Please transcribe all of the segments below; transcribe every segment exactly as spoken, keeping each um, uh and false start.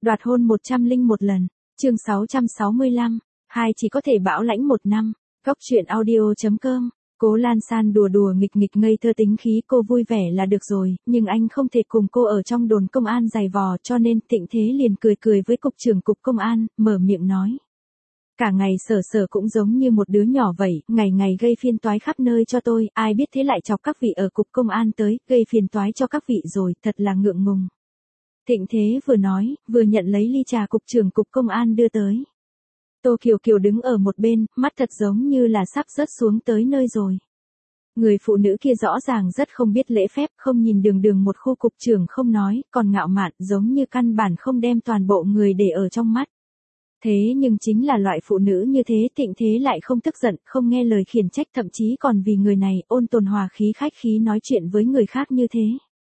Đoạt hôn một trăm lẻ một lần. Chương sáu trăm sáu mươi lăm. Hai chỉ có thể bảo lãnh một năm. Góc truyện audio chấm com. Cố Lan San đùa đùa nghịch nghịch ngây thơ tính khí cô vui vẻ là được rồi, nhưng anh không thể cùng cô ở trong đồn công an giày vò, cho nên Thịnh Thế liền cười cười với cục trưởng cục công an, mở miệng nói. Cả ngày Sở Sở cũng giống như một đứa nhỏ vậy, ngày ngày gây phiền toái khắp nơi cho tôi, ai biết thế lại chọc các vị ở cục công an tới, gây phiền toái cho các vị rồi, thật là ngượng ngùng. Thịnh Thế vừa nói, vừa nhận lấy ly trà cục trưởng cục công an đưa tới. Tô Kiều Kiều đứng ở một bên, mắt thật giống như là sắp rớt xuống tới nơi rồi. Người phụ nữ kia rõ ràng rất không biết lễ phép, không nhìn đường đường một khu cục trưởng không nói, còn ngạo mạn giống như căn bản không đem toàn bộ người để ở trong mắt. Thế nhưng chính là loại phụ nữ như thế Thịnh Thế lại không tức giận, không nghe lời khiển trách, thậm chí còn vì người này ôn tồn hòa khí khách khí nói chuyện với người khác như thế.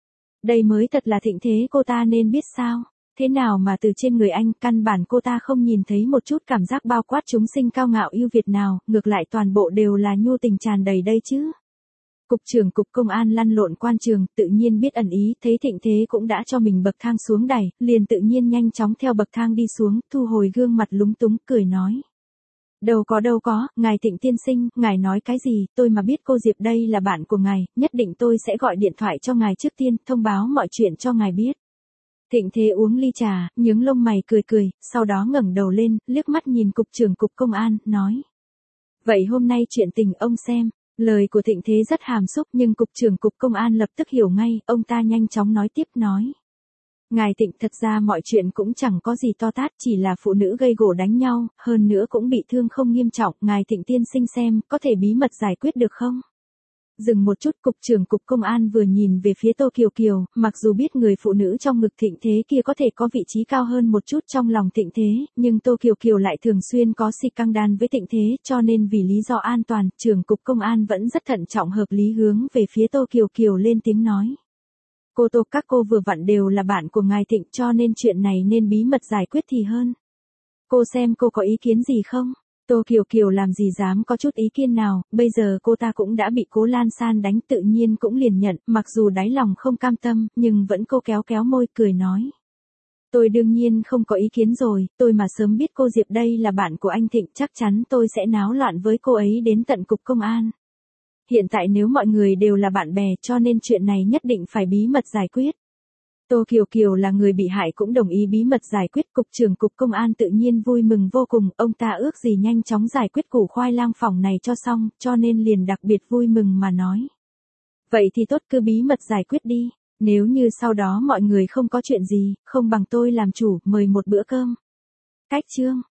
Đây mới thật là Thịnh Thế cô ta nên biết sao. Thế nào mà từ trên người anh, căn bản cô ta không nhìn thấy một chút cảm giác bao quát chúng sinh cao ngạo yêu Việt nào, ngược lại toàn bộ đều là nhu tình tràn đầy đây chứ. Cục trưởng cục công an lăn lộn quan trường, tự nhiên biết ẩn ý, thấy Thịnh Thế cũng đã cho mình bậc thang xuống đẩy, liền tự nhiên nhanh chóng theo bậc thang đi xuống, thu hồi gương mặt lúng túng, cười nói. Đâu có đâu có, ngài Thịnh tiên sinh, ngài nói cái gì, tôi mà biết cô Diệp đây là bạn của ngài, nhất định tôi sẽ gọi điện thoại cho ngài trước tiên, thông báo mọi chuyện cho ngài biết. Thịnh Thế uống ly trà, nhướng lông mày cười cười, sau đó ngẩng đầu lên, liếc mắt nhìn cục trưởng cục công an, nói. Vậy hôm nay chuyện tình ông xem, lời của Thịnh Thế rất hàm xúc nhưng cục trưởng cục công an lập tức hiểu ngay, ông ta nhanh chóng nói tiếp nói. Ngài Thịnh thật ra mọi chuyện cũng chẳng có gì to tát, chỉ là phụ nữ gây gổ đánh nhau, hơn nữa cũng bị thương không nghiêm trọng, ngài Thịnh tiên sinh xem, có thể bí mật giải quyết được không? Dừng một chút, cục trưởng cục công an vừa nhìn về phía Tô Kiều Kiều, mặc dù biết người phụ nữ trong ngực Thịnh Thế kia có thể có vị trí cao hơn một chút trong lòng Thịnh Thế, nhưng Tô Kiều Kiều lại thường xuyên có si căng đan với Thịnh Thế, cho nên vì lý do an toàn, trưởng cục công an vẫn rất thận trọng hợp lý hướng về phía Tô Kiều Kiều lên tiếng nói. Cô Tô các cô vừa vặn đều là bạn của ngài Thịnh, cho nên chuyện này nên bí mật giải quyết thì hơn. Cô xem cô có ý kiến gì không? Tô Kiều Kiều làm gì dám có chút ý kiến nào, bây giờ cô ta cũng đã bị Cố Lan San đánh, tự nhiên cũng liền nhận, mặc dù đáy lòng không cam tâm, nhưng vẫn cô kéo kéo môi cười nói. Tôi đương nhiên không có ý kiến rồi, tôi mà sớm biết cô Diệp đây là bạn của anh Thịnh, chắc chắn tôi sẽ náo loạn với cô ấy đến tận cục công an. Hiện tại nếu mọi người đều là bạn bè, cho nên chuyện này nhất định phải bí mật giải quyết. Tô Kiều Kiều là người bị hại cũng đồng ý bí mật giải quyết, cục trưởng cục công an tự nhiên vui mừng vô cùng, ông ta ước gì nhanh chóng giải quyết củ khoai lang phỏng này cho xong, cho nên liền đặc biệt vui mừng mà nói. Vậy thì tốt, cứ bí mật giải quyết đi, nếu như sau đó mọi người không có chuyện gì, không bằng tôi làm chủ, mời một bữa cơm. Cách chương.